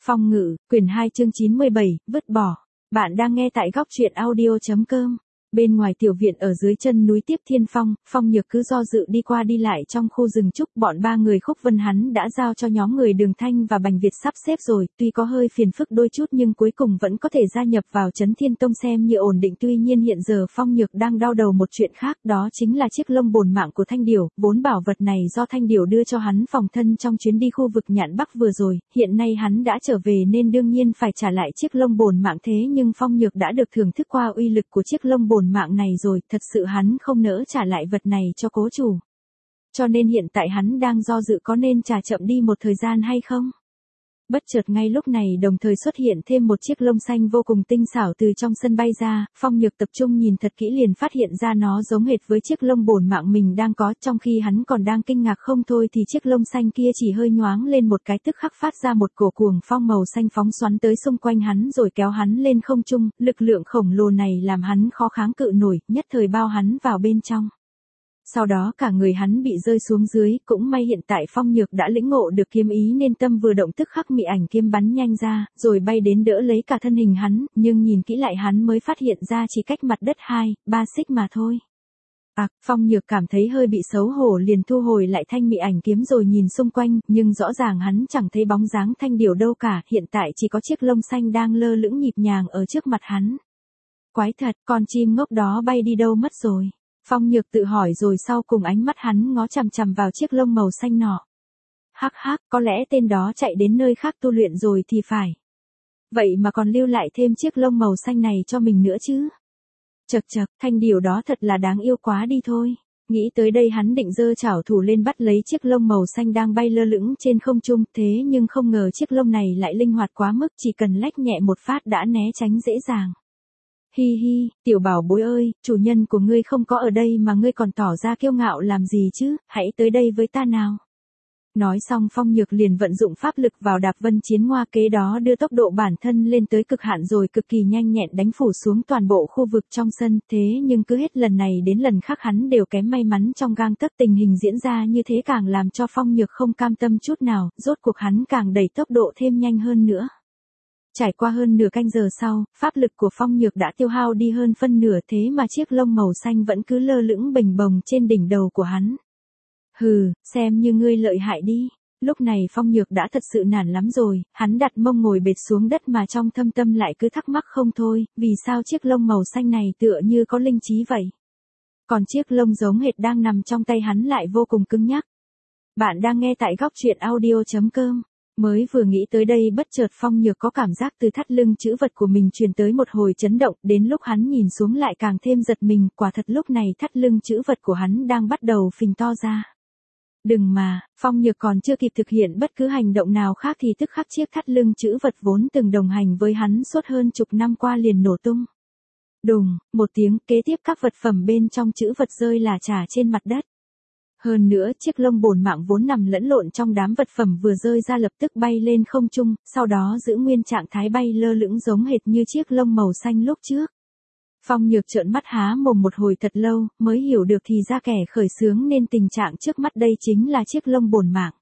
Phong ngữ, quyển 2 chương 97, vứt bỏ. Bạn đang nghe tại góc truyện audio.com. Bên ngoài tiểu viện ở dưới chân núi Tiếp Thiên Phong, Phong Nhược cứ do dự đi qua đi lại trong khu rừng trúc. Bọn ba người Khúc Vân hắn đã giao cho nhóm người Đường Thanh và Bành Việt sắp xếp rồi, tuy có hơi phiền phức đôi chút nhưng cuối cùng vẫn có thể gia nhập vào Trấn Thiên Tông xem như ổn định. Tuy nhiên hiện giờ Phong Nhược đang đau đầu một chuyện khác, đó chính là chiếc lông bồn mạng của Thanh Điểu, vốn bảo vật này do Thanh Điểu đưa cho hắn phòng thân trong chuyến đi khu vực Nhạn Bắc vừa rồi, hiện nay hắn đã trở về nên đương nhiên phải trả lại chiếc lông bồn mạng. Thế nhưng Phong Nhược đã được thưởng thức qua uy lực của chiếc lông bồn mạng này rồi, thật sự hắn không nỡ trả lại vật này cho cố chủ. Cho nên hiện tại hắn đang do dự có nên trả chậm đi một thời gian hay không. Bất chợt ngay lúc này đồng thời xuất hiện thêm một chiếc lông xanh vô cùng tinh xảo từ trong sân bay ra, Phong Nhược tập trung nhìn thật kỹ liền phát hiện ra nó giống hệt với chiếc lông bồn mạng mình đang có. Trong khi hắn còn đang kinh ngạc không thôi thì chiếc lông xanh kia chỉ hơi nhoáng lên một cái tức khắc phát ra một cổ cuồng phong màu xanh phóng xoắn tới xung quanh hắn rồi kéo hắn lên không trung, lực lượng khổng lồ này làm hắn khó kháng cự nổi, nhất thời bao hắn vào bên trong. Sau đó cả người hắn bị rơi xuống dưới, cũng may hiện tại Phong Nhược đã lĩnh ngộ được kiếm ý nên tâm vừa động tức khắc mị ảnh kiếm bắn nhanh ra, rồi bay đến đỡ lấy cả thân hình hắn, nhưng nhìn kỹ lại hắn mới phát hiện ra chỉ cách mặt đất 2-3 xích mà thôi. Phong Nhược cảm thấy hơi bị xấu hổ liền thu hồi lại thanh mị ảnh kiếm rồi nhìn xung quanh, nhưng rõ ràng hắn chẳng thấy bóng dáng Thanh Điểu đâu cả, hiện tại chỉ có chiếc lông xanh đang lơ lửng nhịp nhàng ở trước mặt hắn. Quái thật, con chim ngốc đó bay đi đâu mất rồi? Phong Nhược tự hỏi rồi sau cùng ánh mắt hắn ngó chằm chằm vào chiếc lông màu xanh nọ. Hắc hắc, có lẽ tên đó chạy đến nơi khác tu luyện rồi thì phải. Vậy mà còn lưu lại thêm chiếc lông màu xanh này cho mình nữa chứ. Chậc chậc, Thanh Điểu đó thật là đáng yêu quá đi thôi. Nghĩ tới đây hắn định giơ chảo thủ lên bắt lấy chiếc lông màu xanh đang bay lơ lửng trên không trung, thế nhưng không ngờ chiếc lông này lại linh hoạt quá mức, chỉ cần lách nhẹ một phát đã né tránh dễ dàng. Hi hi, tiểu bảo bối ơi, chủ nhân của ngươi không có ở đây mà ngươi còn tỏ ra kiêu ngạo làm gì chứ, hãy tới đây với ta nào. Nói xong Phong Nhược liền vận dụng pháp lực vào đạp vân chiến hoa, kế đó đưa tốc độ bản thân lên tới cực hạn rồi cực kỳ nhanh nhẹn đánh phủ xuống toàn bộ khu vực trong sân. Thế nhưng cứ hết lần này đến lần khác hắn đều kém may mắn trong gang tấc, tình hình diễn ra như thế càng làm cho Phong Nhược không cam tâm chút nào, rốt cuộc hắn càng đẩy tốc độ thêm nhanh hơn nữa. Trải qua hơn nửa canh giờ sau, pháp lực của Phong Nhược đã tiêu hao đi hơn phân nửa, thế mà chiếc lông màu xanh vẫn cứ lơ lửng bềnh bồng trên đỉnh đầu của hắn. Hừ, xem như ngươi lợi hại đi. Lúc này Phong Nhược đã thật sự nản lắm rồi, hắn đặt mông ngồi bệt xuống đất mà trong thâm tâm lại cứ thắc mắc không thôi, vì sao chiếc lông màu xanh này tựa như có linh trí vậy. Còn chiếc lông giống hệt đang nằm trong tay hắn lại vô cùng cứng nhắc. Bạn đang nghe tại góc truyện audio.com. Mới vừa nghĩ tới đây bất chợt Phong Nhược có cảm giác từ thắt lưng chữ vật của mình truyền tới một hồi chấn động, đến lúc hắn nhìn xuống lại càng thêm giật mình, quả thật lúc này thắt lưng chữ vật của hắn đang bắt đầu phình to ra. Đừng mà, Phong Nhược còn chưa kịp thực hiện bất cứ hành động nào khác thì tức khắc chiếc thắt lưng chữ vật vốn từng đồng hành với hắn suốt hơn chục năm qua liền nổ tung. Đùng, một tiếng, kế tiếp các vật phẩm bên trong chữ vật rơi lả chả trên mặt đất. Hơn nữa chiếc lông bồn mạng vốn nằm lẫn lộn trong đám vật phẩm vừa rơi ra lập tức bay lên không trung, sau đó giữ nguyên trạng thái bay lơ lửng giống hệt như chiếc lông màu xanh lúc trước. Phong Nhược trợn mắt há mồm một hồi thật lâu, mới hiểu được thì ra kẻ khởi xướng nên tình trạng trước mắt đây chính là chiếc lông bồn mạng.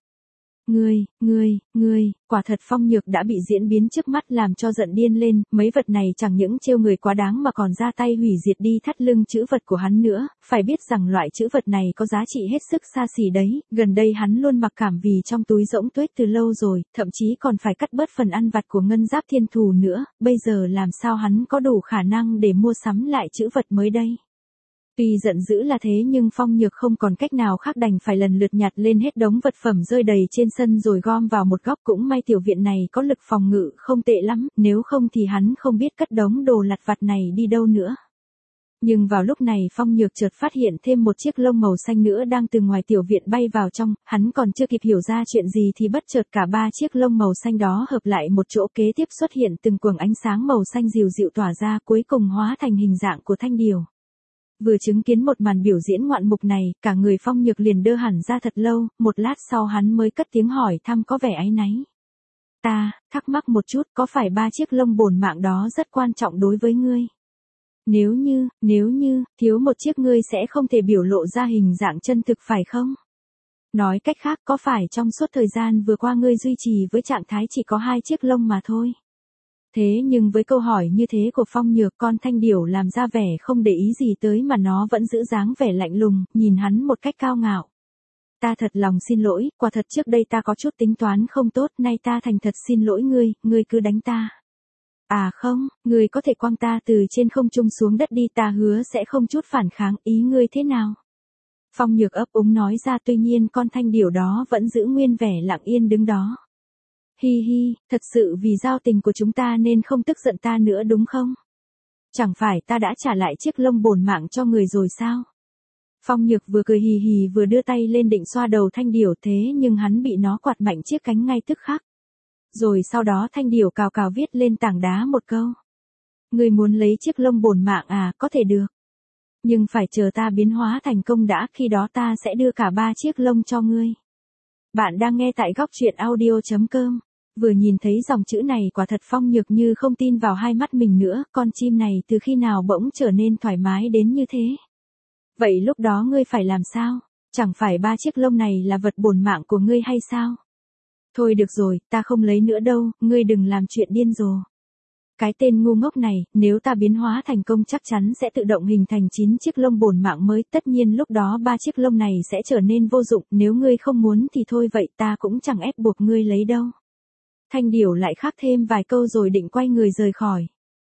Ngươi, quả thật Phong Nhược đã bị diễn biến trước mắt làm cho giận điên lên, mấy vật này chẳng những trêu người quá đáng mà còn ra tay hủy diệt đi thắt lưng chữ vật của hắn nữa, phải biết rằng loại chữ vật này có giá trị hết sức xa xỉ đấy, gần đây hắn luôn mặc cảm vì trong túi rỗng tuếch từ lâu rồi, thậm chí còn phải cắt bớt phần ăn vặt của ngân giáp thiên thù nữa, bây giờ làm sao hắn có đủ khả năng để mua sắm lại chữ vật mới đây. Tuy giận dữ là thế nhưng Phong Nhược không còn cách nào khác đành phải lần lượt nhặt lên hết đống vật phẩm rơi đầy trên sân rồi gom vào một góc, cũng may tiểu viện này có lực phòng ngự không tệ lắm, nếu không thì hắn không biết cất đống đồ lặt vặt này đi đâu nữa. Nhưng vào lúc này Phong Nhược chợt phát hiện thêm một chiếc lông màu xanh nữa đang từ ngoài tiểu viện bay vào trong, hắn còn chưa kịp hiểu ra chuyện gì thì bất chợt cả ba chiếc lông màu xanh đó hợp lại một chỗ, kế tiếp xuất hiện từng quầng ánh sáng màu xanh dịu dịu tỏa ra, cuối cùng hóa thành hình dạng của Thanh Điểu. Vừa chứng kiến một màn biểu diễn ngoạn mục này, cả người Phong Nhược liền đơ hẳn ra thật lâu, một lát sau hắn mới cất tiếng hỏi thăm có vẻ áy náy. Ta, thắc mắc một chút, có phải ba chiếc lông bồn mạng đó rất quan trọng đối với ngươi? Nếu như, thiếu một chiếc ngươi sẽ không thể biểu lộ ra hình dạng chân thực phải không? Nói cách khác có phải trong suốt thời gian vừa qua ngươi duy trì với trạng thái chỉ có 2 chiếc lông mà thôi. Thế nhưng với câu hỏi như thế của Phong Nhược, con thanh điểu làm ra vẻ không để ý gì tới mà nó vẫn giữ dáng vẻ lạnh lùng, nhìn hắn một cách cao ngạo. Ta thật lòng xin lỗi, quả thật trước đây ta có chút tính toán không tốt, nay ta thành thật xin lỗi ngươi cứ đánh ta. À không, ngươi có thể quăng ta từ trên không trung xuống đất đi, ta hứa sẽ không chút phản kháng, ý ngươi thế nào? Phong Nhược ấp úng nói ra, tuy nhiên con thanh điểu đó vẫn giữ nguyên vẻ lặng yên đứng đó. Hi hi, thật sự vì giao tình của chúng ta nên không tức giận ta nữa đúng không? Chẳng phải ta đã trả lại chiếc lông bổn mạng cho người rồi sao? Phong Nhược vừa cười hì hì vừa đưa tay lên định xoa đầu thanh điểu, thế nhưng hắn bị nó quạt mạnh chiếc cánh ngay tức khắc. Rồi sau đó thanh điểu cào cào viết lên tảng đá một câu. Ngươi muốn lấy chiếc lông bổn mạng à, có thể được. Nhưng phải chờ ta biến hóa thành công đã, khi đó ta sẽ đưa cả 3 chiếc lông cho ngươi. Bạn đang nghe tại góc truyện audio.com. Vừa nhìn thấy dòng chữ này quả thật Phong Nhược như không tin vào hai mắt mình nữa, con chim này từ khi nào bỗng trở nên thoải mái đến như thế. Vậy lúc đó ngươi phải làm sao? Chẳng phải 3 chiếc lông này là vật bổn mạng của ngươi hay sao? Thôi được rồi, ta không lấy nữa đâu, ngươi đừng làm chuyện điên rồ. Cái tên ngu ngốc này, nếu ta biến hóa thành công chắc chắn sẽ tự động hình thành 9 chiếc lông bổn mạng mới, tất nhiên lúc đó 3 chiếc lông này sẽ trở nên vô dụng, nếu ngươi không muốn thì thôi vậy ta cũng chẳng ép buộc ngươi lấy đâu. Thanh điểu lại khắc thêm vài câu rồi định quay người rời khỏi.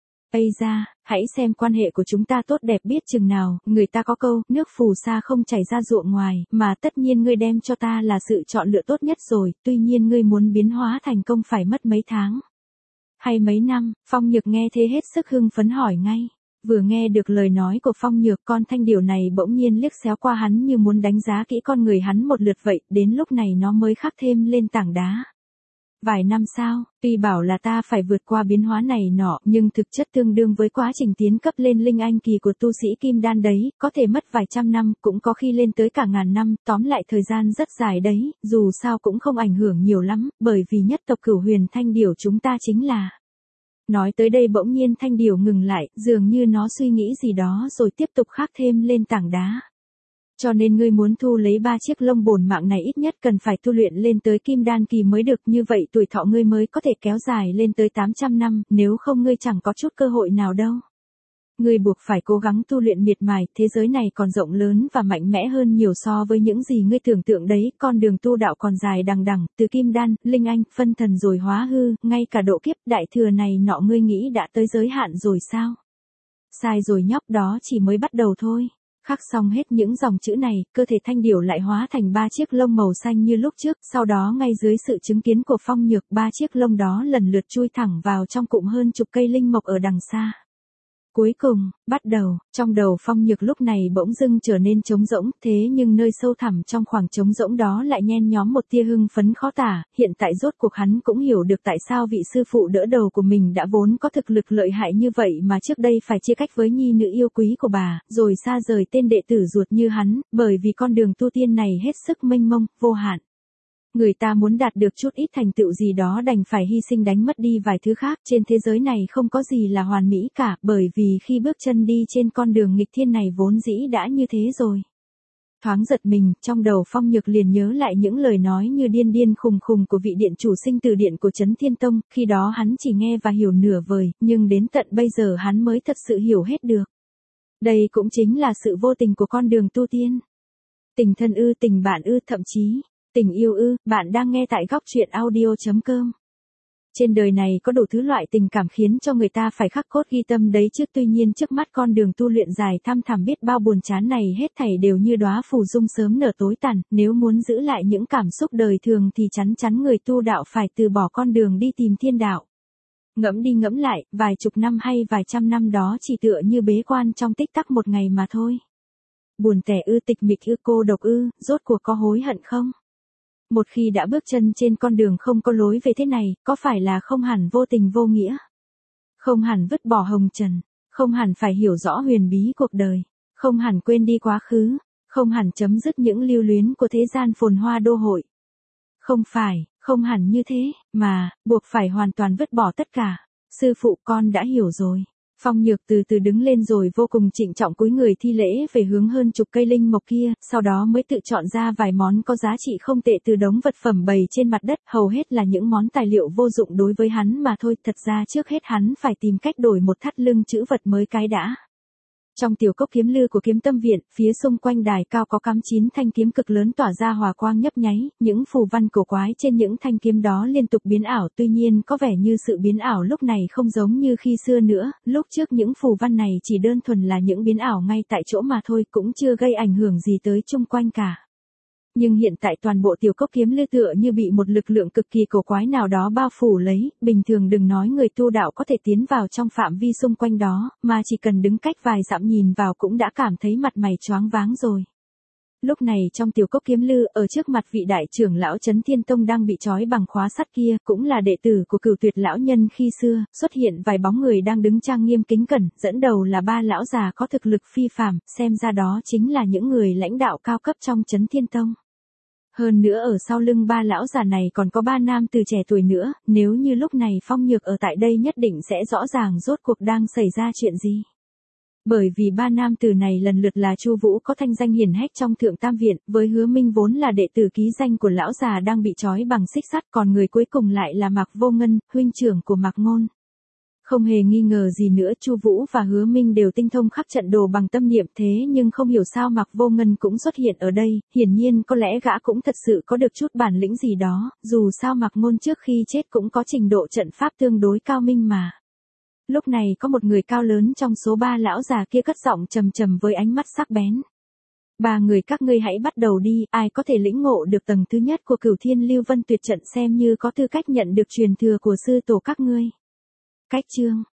Ây da, hãy xem quan hệ của chúng ta tốt đẹp biết chừng nào, người ta có câu, nước phù sa không chảy ra ruộng ngoài, mà tất nhiên ngươi đem cho ta là sự chọn lựa tốt nhất rồi, tuy nhiên ngươi muốn biến hóa thành công phải mất mấy tháng. Hay mấy năm, Phong Nhược nghe thế hết sức hưng phấn hỏi ngay. Vừa nghe được lời nói của Phong Nhược, con thanh điểu này bỗng nhiên liếc xéo qua hắn như muốn đánh giá kỹ con người hắn một lượt vậy, đến lúc này nó mới khắc thêm lên tảng đá. Vài năm sau, tuy bảo là ta phải vượt qua biến hóa này nọ, nhưng thực chất tương đương với quá trình tiến cấp lên linh anh kỳ của tu sĩ kim đan đấy, có thể mất vài trăm năm, cũng có khi lên tới cả ngàn năm, tóm lại thời gian rất dài đấy, dù sao cũng không ảnh hưởng nhiều lắm, bởi vì nhất tộc Cửu Huyền Thanh Điểu chúng ta chính là. Nói tới đây bỗng nhiên thanh điểu ngừng lại, dường như nó suy nghĩ gì đó rồi tiếp tục khắc thêm lên tảng đá. Cho nên ngươi muốn thu lấy 3 chiếc lông bổn mạng này ít nhất cần phải tu luyện lên tới kim đan kỳ mới được, như vậy tuổi thọ ngươi mới có thể kéo dài lên tới 800 năm, nếu không ngươi chẳng có chút cơ hội nào đâu. Ngươi buộc phải cố gắng tu luyện miệt mài, thế giới này còn rộng lớn và mạnh mẽ hơn nhiều so với những gì ngươi tưởng tượng đấy, con đường tu đạo còn dài đằng đẵng, từ kim đan, linh anh, phân thần rồi hóa hư, ngay cả độ kiếp đại thừa này nọ ngươi nghĩ đã tới giới hạn rồi sao? Sai rồi nhóc, đó chỉ mới bắt đầu thôi. Khắc xong hết những dòng chữ này, cơ thể thanh điểu lại hóa thành 3 chiếc lông màu xanh như lúc trước, sau đó ngay dưới sự chứng kiến của Phong Nhược, 3 chiếc lông đó lần lượt chui thẳng vào trong cụm hơn chục cây linh mộc ở đằng xa. Cuối cùng, bắt đầu, trong đầu Phong Nhược lúc này bỗng dưng trở nên trống rỗng, thế nhưng nơi sâu thẳm trong khoảng trống rỗng đó lại nhen nhóm một tia hưng phấn khó tả, hiện tại rốt cuộc hắn cũng hiểu được tại sao vị sư phụ đỡ đầu của mình đã vốn có thực lực lợi hại như vậy mà trước đây phải chia cách với nhi nữ yêu quý của bà, rồi xa rời tên đệ tử ruột như hắn, bởi vì con đường tu tiên này hết sức mênh mông, vô hạn. Người ta muốn đạt được chút ít thành tựu gì đó đành phải hy sinh đánh mất đi vài thứ khác, trên thế giới này không có gì là hoàn mỹ cả, bởi vì khi bước chân đi trên con đường nghịch thiên này vốn dĩ đã như thế rồi. Thoáng giật mình, trong đầu Phong Nhược liền nhớ lại những lời nói như điên điên khùng khùng của vị điện chủ sinh tử điện của Trấn Thiên Tông, khi đó hắn chỉ nghe và hiểu nửa vời, nhưng đến tận bây giờ hắn mới thật sự hiểu hết được. Đây cũng chính là sự vô tình của con đường tu tiên. Tình thân ư, tình bạn ư, thậm chí tình yêu ư, bạn đang nghe tại góc truyện audio.com. Trên đời này có đủ thứ loại tình cảm khiến cho người ta phải khắc cốt ghi tâm đấy chứ, tuy nhiên trước mắt con đường tu luyện dài thăm thẳm biết bao buồn chán này hết thảy đều như đóa phù dung sớm nở tối tàn, nếu muốn giữ lại những cảm xúc đời thường thì chắn chắn người tu đạo phải từ bỏ con đường đi tìm thiên đạo. Ngẫm đi ngẫm lại, vài chục năm hay vài trăm năm đó chỉ tựa như bế quan trong tích tắc một ngày mà thôi. Buồn tẻ ư, tịch mịch ư, cô độc ư, rốt cuộc có hối hận không? Một khi đã bước chân trên con đường không có lối về thế này, có phải là không hẳn vô tình vô nghĩa? Không hẳn vứt bỏ hồng trần, không hẳn phải hiểu rõ huyền bí cuộc đời, không hẳn quên đi quá khứ, không hẳn chấm dứt những lưu luyến của thế gian phồn hoa đô hội. Không phải, không hẳn như thế, mà, buộc phải hoàn toàn vứt bỏ tất cả. Sư phụ con đã hiểu rồi. Phong Nhược từ từ đứng lên rồi vô cùng trịnh trọng cúi người thi lễ về hướng hơn chục cây linh mộc kia, sau đó mới tự chọn ra vài món có giá trị không tệ từ đống vật phẩm bày trên mặt đất, hầu hết là những món tài liệu vô dụng đối với hắn mà thôi, thật ra trước hết hắn phải tìm cách đổi một thắt lưng trữ vật mới cái đã. Trong tiểu cốc kiếm lư của kiếm tâm viện, phía xung quanh đài cao có cắm 9 thanh kiếm cực lớn tỏa ra hòa quang nhấp nháy, những phù văn cổ quái trên những thanh kiếm đó liên tục biến ảo, tuy nhiên có vẻ như sự biến ảo lúc này không giống như khi xưa nữa, lúc trước những phù văn này chỉ đơn thuần là những biến ảo ngay tại chỗ mà thôi, cũng chưa gây ảnh hưởng gì tới chung quanh cả. Nhưng hiện tại toàn bộ tiểu cốc kiếm lư tựa như bị một lực lượng cực kỳ cổ quái nào đó bao phủ lấy, bình thường đừng nói người tu đạo có thể tiến vào trong phạm vi xung quanh đó, mà chỉ cần đứng cách vài dặm nhìn vào cũng đã cảm thấy mặt mày choáng váng rồi. Lúc này trong tiểu cốc kiếm lư, ở trước mặt vị đại trưởng lão Chấn Thiên Tông đang bị trói bằng khóa sắt kia, cũng là đệ tử của Cửu Tuyệt lão nhân khi xưa, xuất hiện vài bóng người đang đứng trang nghiêm kính cẩn, dẫn đầu là ba lão già có thực lực phi phàm, xem ra đó chính là những người lãnh đạo cao cấp trong Chấn Thiên Tông. Hơn nữa ở sau lưng ba lão già này còn có ba nam từ trẻ tuổi nữa, nếu như lúc này Phong Nhược ở tại đây nhất định sẽ rõ ràng rốt cuộc đang xảy ra chuyện gì. Bởi vì ba nam tử này lần lượt là Chu Vũ có thanh danh hiển hách trong Thượng Tam Viện, với Hứa Minh vốn là đệ tử ký danh của lão già đang bị trói bằng xích sắt, còn người cuối cùng lại là Mạc Vô Ngân, huynh trưởng của Mạc Ngôn. Không hề nghi ngờ gì nữa, Chu Vũ và Hứa Minh đều tinh thông khắc trận đồ bằng tâm niệm, thế nhưng không hiểu sao Mạc Vô Ngân cũng xuất hiện ở đây, hiển nhiên có lẽ gã cũng thật sự có được chút bản lĩnh gì đó, dù sao Mạc Ngôn trước khi chết cũng có trình độ trận pháp tương đối cao minh mà. Lúc này có một người cao lớn trong số ba lão già kia cất giọng trầm trầm với ánh mắt sắc bén. Ba người các ngươi hãy bắt đầu đi, ai có thể lĩnh ngộ được tầng thứ nhất của Cửu Thiên Lưu Vân Tuyệt trận xem như có tư cách nhận được truyền thừa của sư tổ các ngươi. Cách chương